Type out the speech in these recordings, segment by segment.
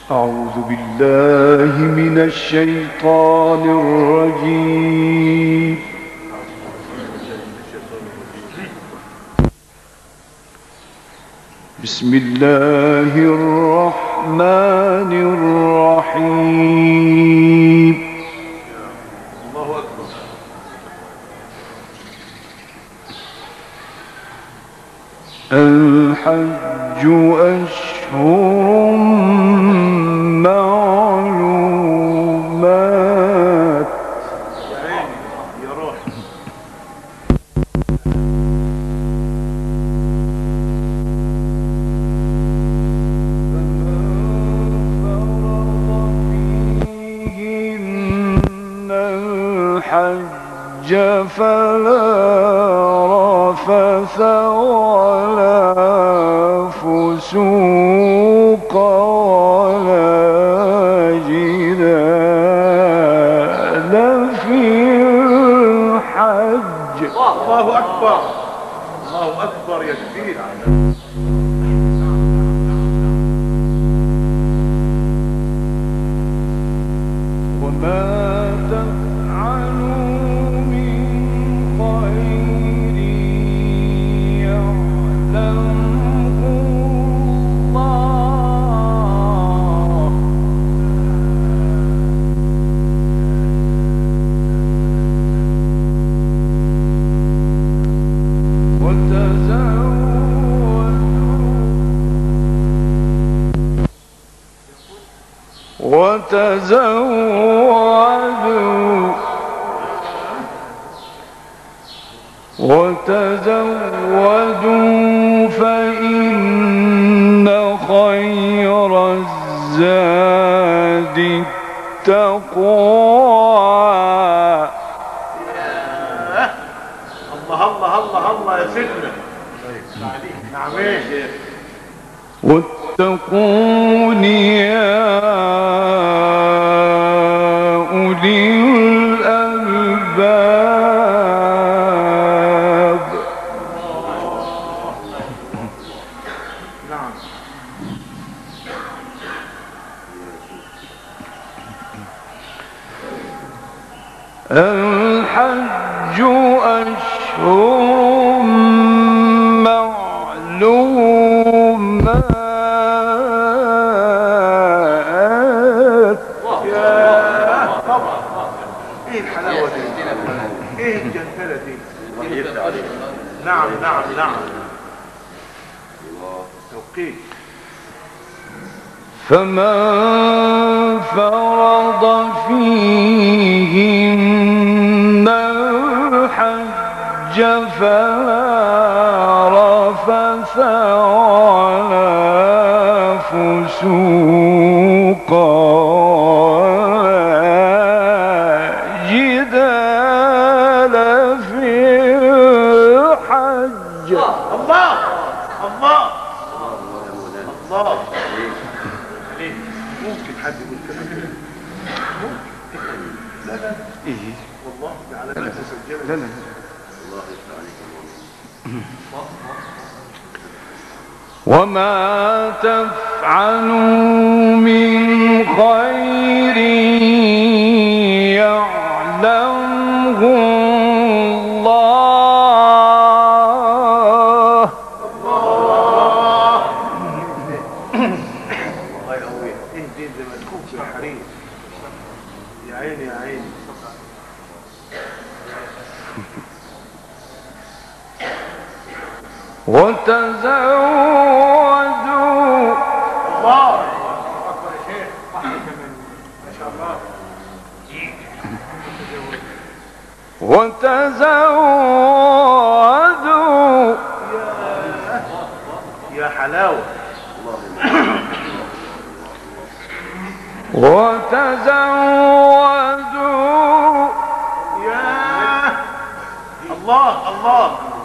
أعوذ بالله من الشيطان الرجيم. بسم الله الرحمن الرحيم. الله أكبر. الحج أشهر معلومات. يا عيني يا روحي. فيهن الحج فلا رفث ولا فسوق ولا جدال في الحج. الله أكبر. الله أكبر يا كبير. وما تفعلوا من خير يعلمه الله. وتزودوا فإن خير الزاد التقوى. الله الله الله الله يا سيدنا. نعمين. واتقون يا أولي الألباب. نعم. الحج أشهر معلومات. يا طبعا. ايه الحلاوة دي؟ ايه الجنتلة دي؟ نعم نعم نعم. توقيت. فمن فرض فيهن الحج فلا رفث ولا فسوق ولا جدال في الحج. الله الله الله. ليه؟ ممكن حد يقول كده؟ لا لا إيه؟ والله دي علامات مسجلة. لا لا وما تفعلوا من خير يعلمه الله. الله يقويك. ايه دي زي ما تكون في الحريم. يا عيني يا عيني. وتزودوا. الله اكبر يا شيخ. واحد كمان ما شاء الله. وتزودوا. يا حلاوة. وتزودوا. يا الله الله.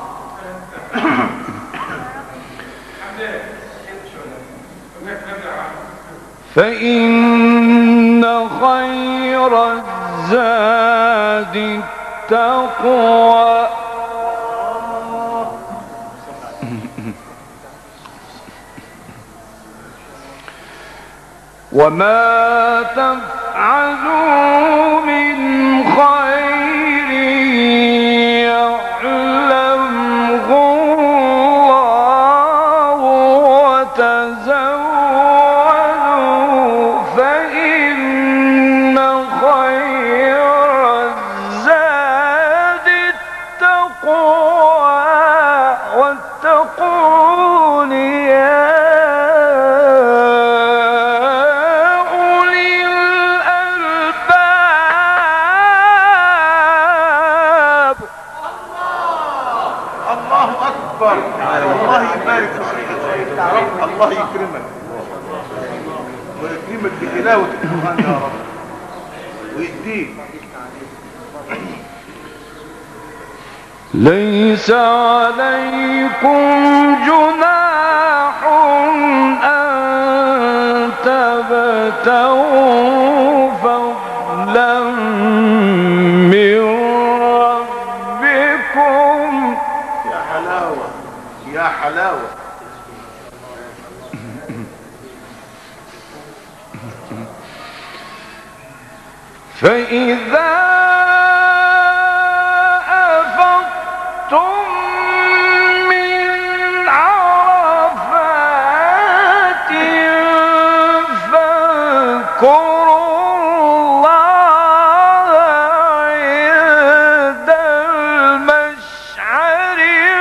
فإن خير الزاد التقوى. وما تفعلوا من خير يعلمه الله وتزودوا فإن خير الزاد التقوى واتقون يا أولي الألباب. الله أكبر. الله يبارك فيك يا رب. الله يكرمك ويكرمك بتلاوة القرآن يا رب ويديك. ليس عليكم جناح أن تبتغوا فضلا من ربكم. يا حلاوة يا حلاوة. فإذا أفضتم من عرفات فاذكروا الله عند المشعر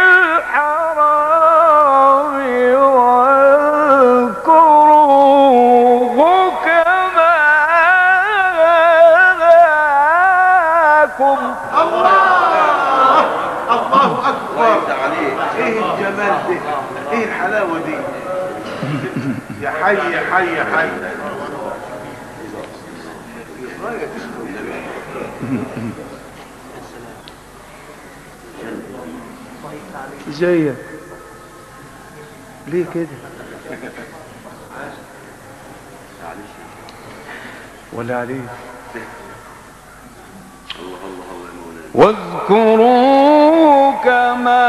الحرام واذكروه كما هداكم. الله أكبر. ايه الجمال ده، ايه الحلاوة دي. يا حي يا حي يا حي. زيك ليه كده ولا عليك؟ واذكروا كما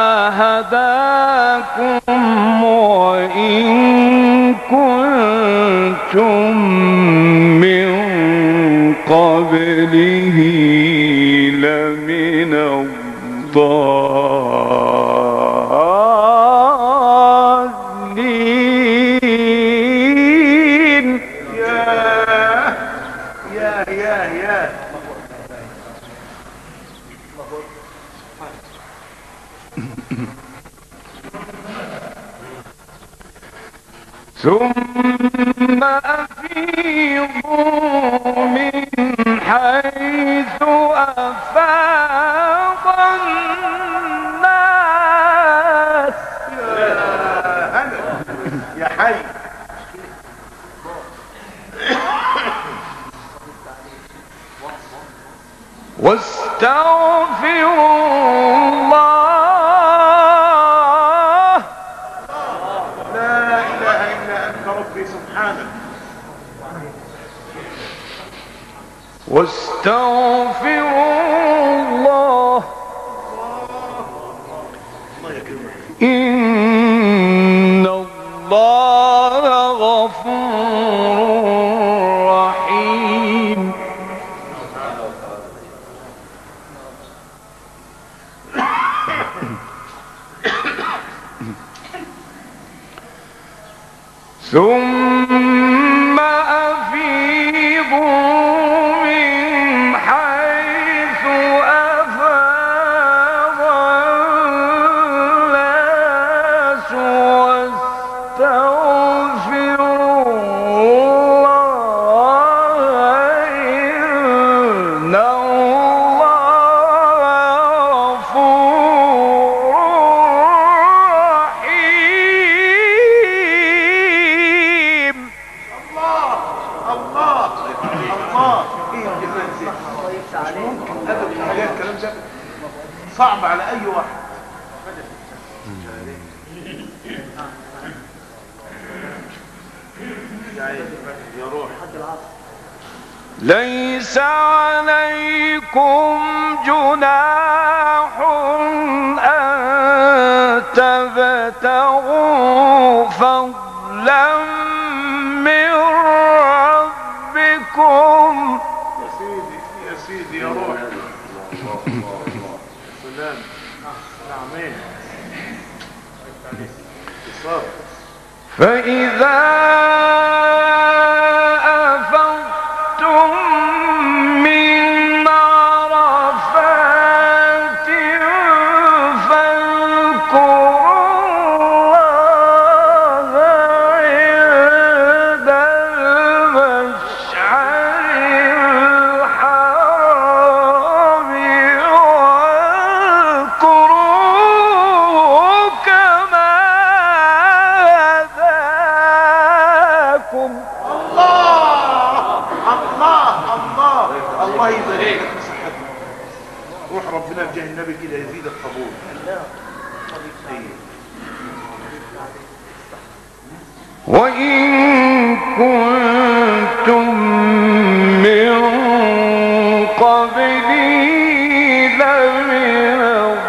هداكم وإن كنتم من قبله لمن الضالين. يا ثم أفيضوا من حيث أفاض الناس. يا حي. واستغفروا الله. لا إله إلا أنت ربي سبحانك. واستغفروا الله إن الله غفور رحيم. ثم أفيضوا من حيث أفاض الناس واستغفروا الله إن الله غفور رحيم. الله ايه الجمال ده. مش ممكن ابدا الكلام ده صعب على اي واحد. يا روح. ليس عليكم جناح أن تبتغوا فضلا من سلام. نعمين. اتصال. فإذا أفضتم من عرفات فاذكروا الله عند المشعر الحرام واذكروه كما هداكم. الله يبارك لك بصحتك. روح ربنا بجاه النبي كده يزيدك قبول. وإن كنتم من قبلي لمن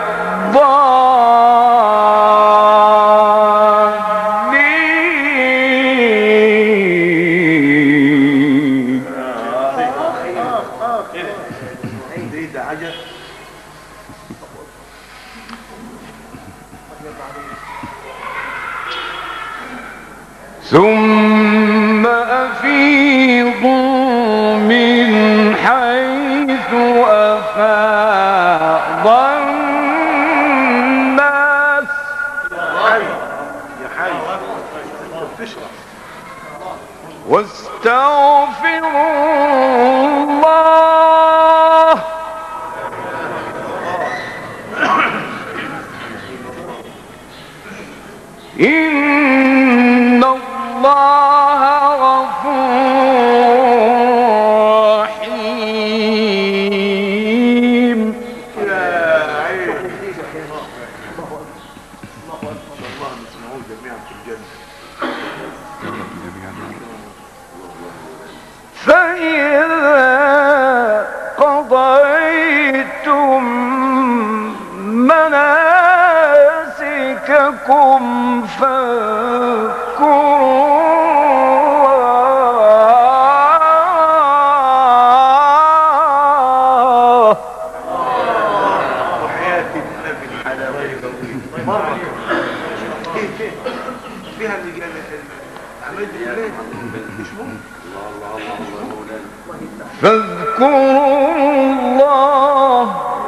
الضالين. ده عجب. ثم أفيضوا من حيث أفاض الناس. يا حي تشرح. واستغفروا الله إن الله غفور رحيم. يا عين. الله نسمعوه جميعا في الجنة. فإذا قضيتم مناسككم فاذكروا وحياة النبي الحلاوة مرة فيها اللي قال عملت ليه مش ممكن. فاذكروا الله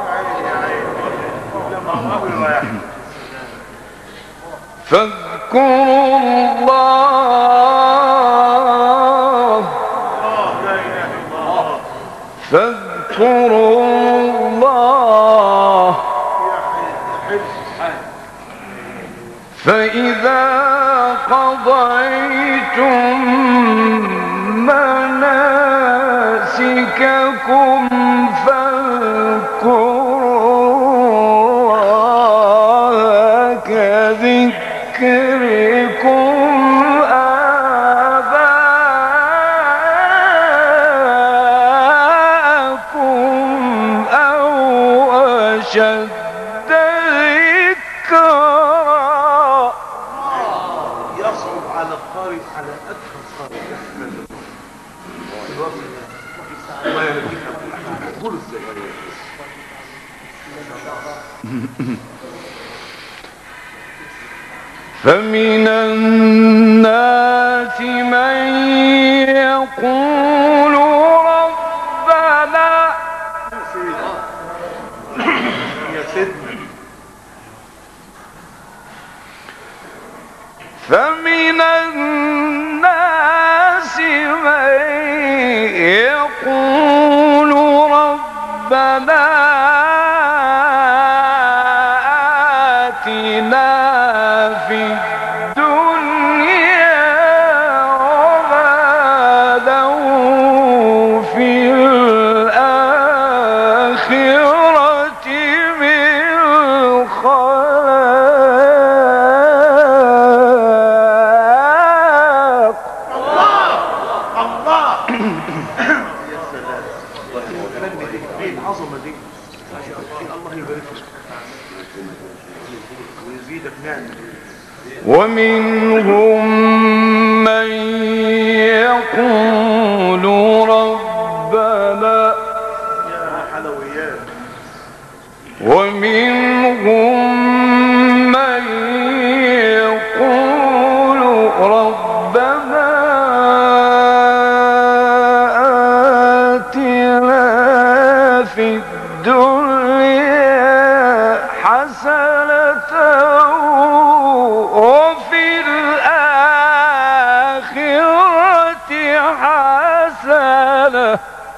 فاذكروا الله فاذكروا الله فإذا قضيتم مناسككم فاذكروا الله كذكركم آباءكم أو أشد ذكرا. يصعب على القارئ على أدخل قارئ الله يهديك قول ازاي. فمن الناس من يقول ربنا يا سيدنا. فمن الناس من يقول ربنا آتنا في الدنيا وما له في الآخرة من خلاق. الله يا سلام. الكلام دي ايه العظمه دي. الله يبارك لك ويزيدك نعمه. ومنهم من يقول ربنا يا حلويات ومنهم من يقول ربنا آتنا في الدنيا حسنة وفي الآخرة حسنة.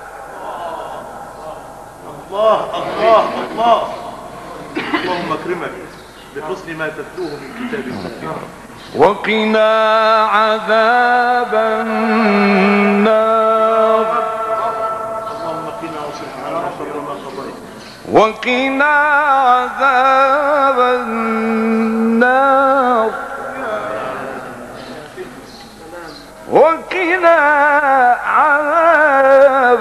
الله الله الله. اللهم اكرمك بحسن ما تتلوه من كتاب الله. وقنا عذاب النار. اللهم قنا واصرف عنا شر ما قضيت. وقنا عذاب النار. وقنا عذاب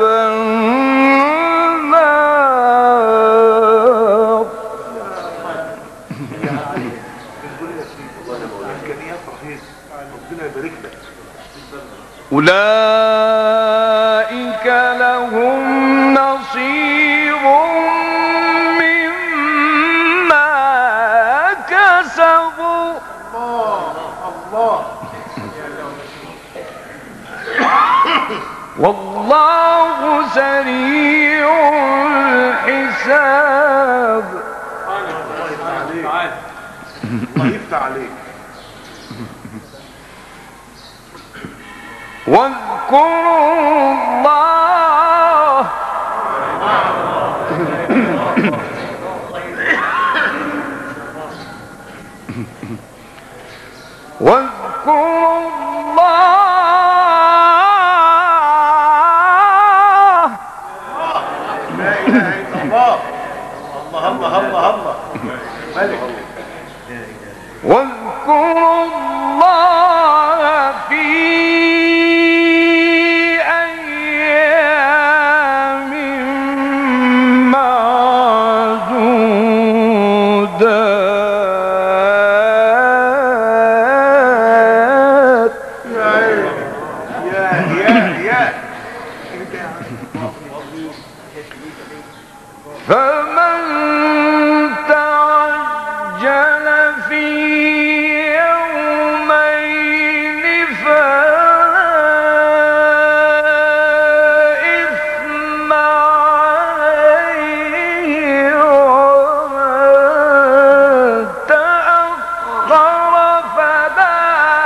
النار. امكانيات رهيبه، ربنا يبارك لك. أولئك لهم نصيب مما كسبوا. الله والله سريع الحساب. الله يفتح عليك. الله يفتح عليك. واذكروا الله واذكروا الله. لا اله الا الله. الله الله الله الله. ملك. واذكروا الله في أيام معدودات. يا فمن تعجل في يومين فلا إثم عليه ومن تأخر فلا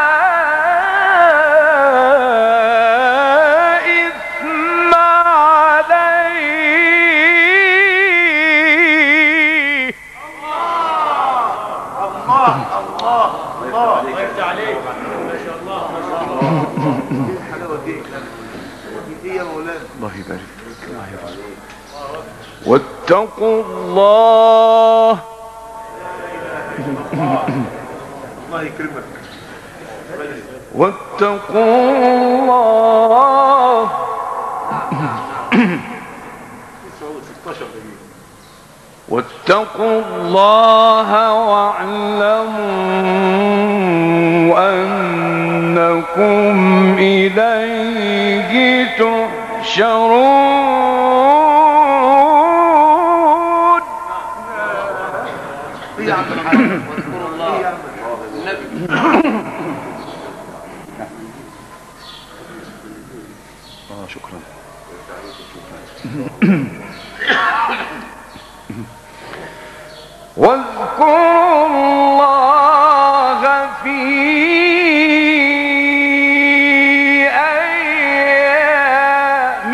إثم عليه. الله يفتح عليك. ما شاء الله ما شاء الله. ايه الحلاوه دي؟ ايه يا مولانا؟ الله يبارك فيك. الله يرزقك. واتقوا الله. الله يكرمك. واتقوا الله. 16 دقيقه. واتقوا الله واعلموا أنكم إليه تحشرون. ايه يا عم الحاج؟ واذكروا الله. ايه يا عم النبي. شكرا. واذكروا الله في أيام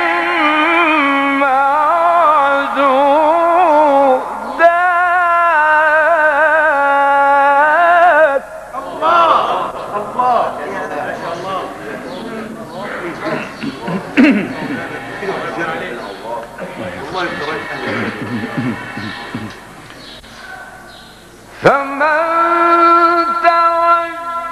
معدودات. الله الله. ما شاء الله. الله يفتح. فمن توجه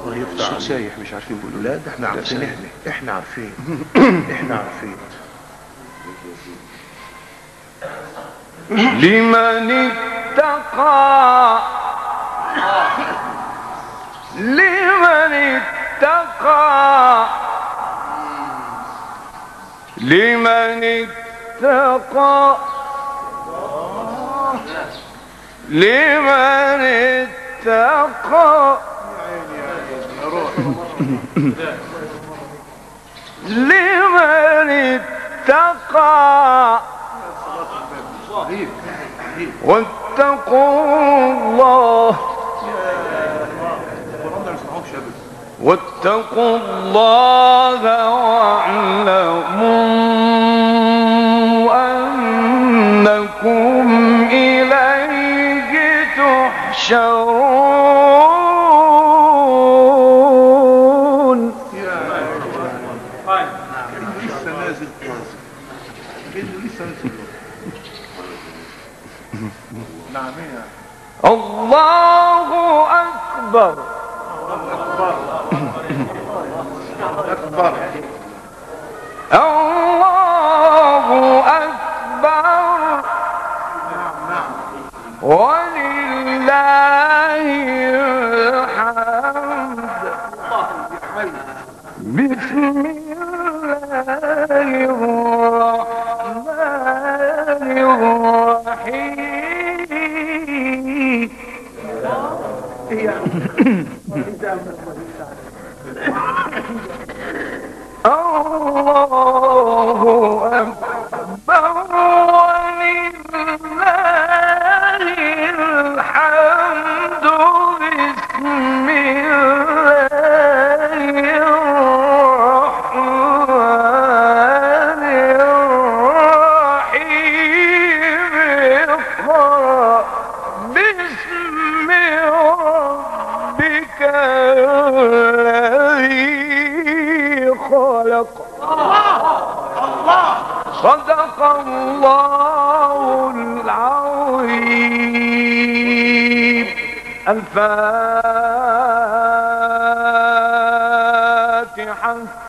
الله يفتح الصوت عليك. سايح مش عارفين بيقولوا لا إيه. ده احنا عارفين، سايح. احنا عارفين احنا عارفين. لمن اتقى لمن اتقى لمن اتقى لمن اتقى لمن اتقى واتقوا الله واتقوا الله واعلموا أنكم إليه تحشرون. لسه نازل قاسم كأنه لسه نازل. نعم يا الله أكبر. أكبر. الله أكبر ولله الحمد. بسم الله الرحمن الرحيم. الله أكبر ولله الحمد. بسم الله الرحمن الرحيم. اقرأ باسم ربك الذي خلق. صدق الله العظيم. الفاتحة.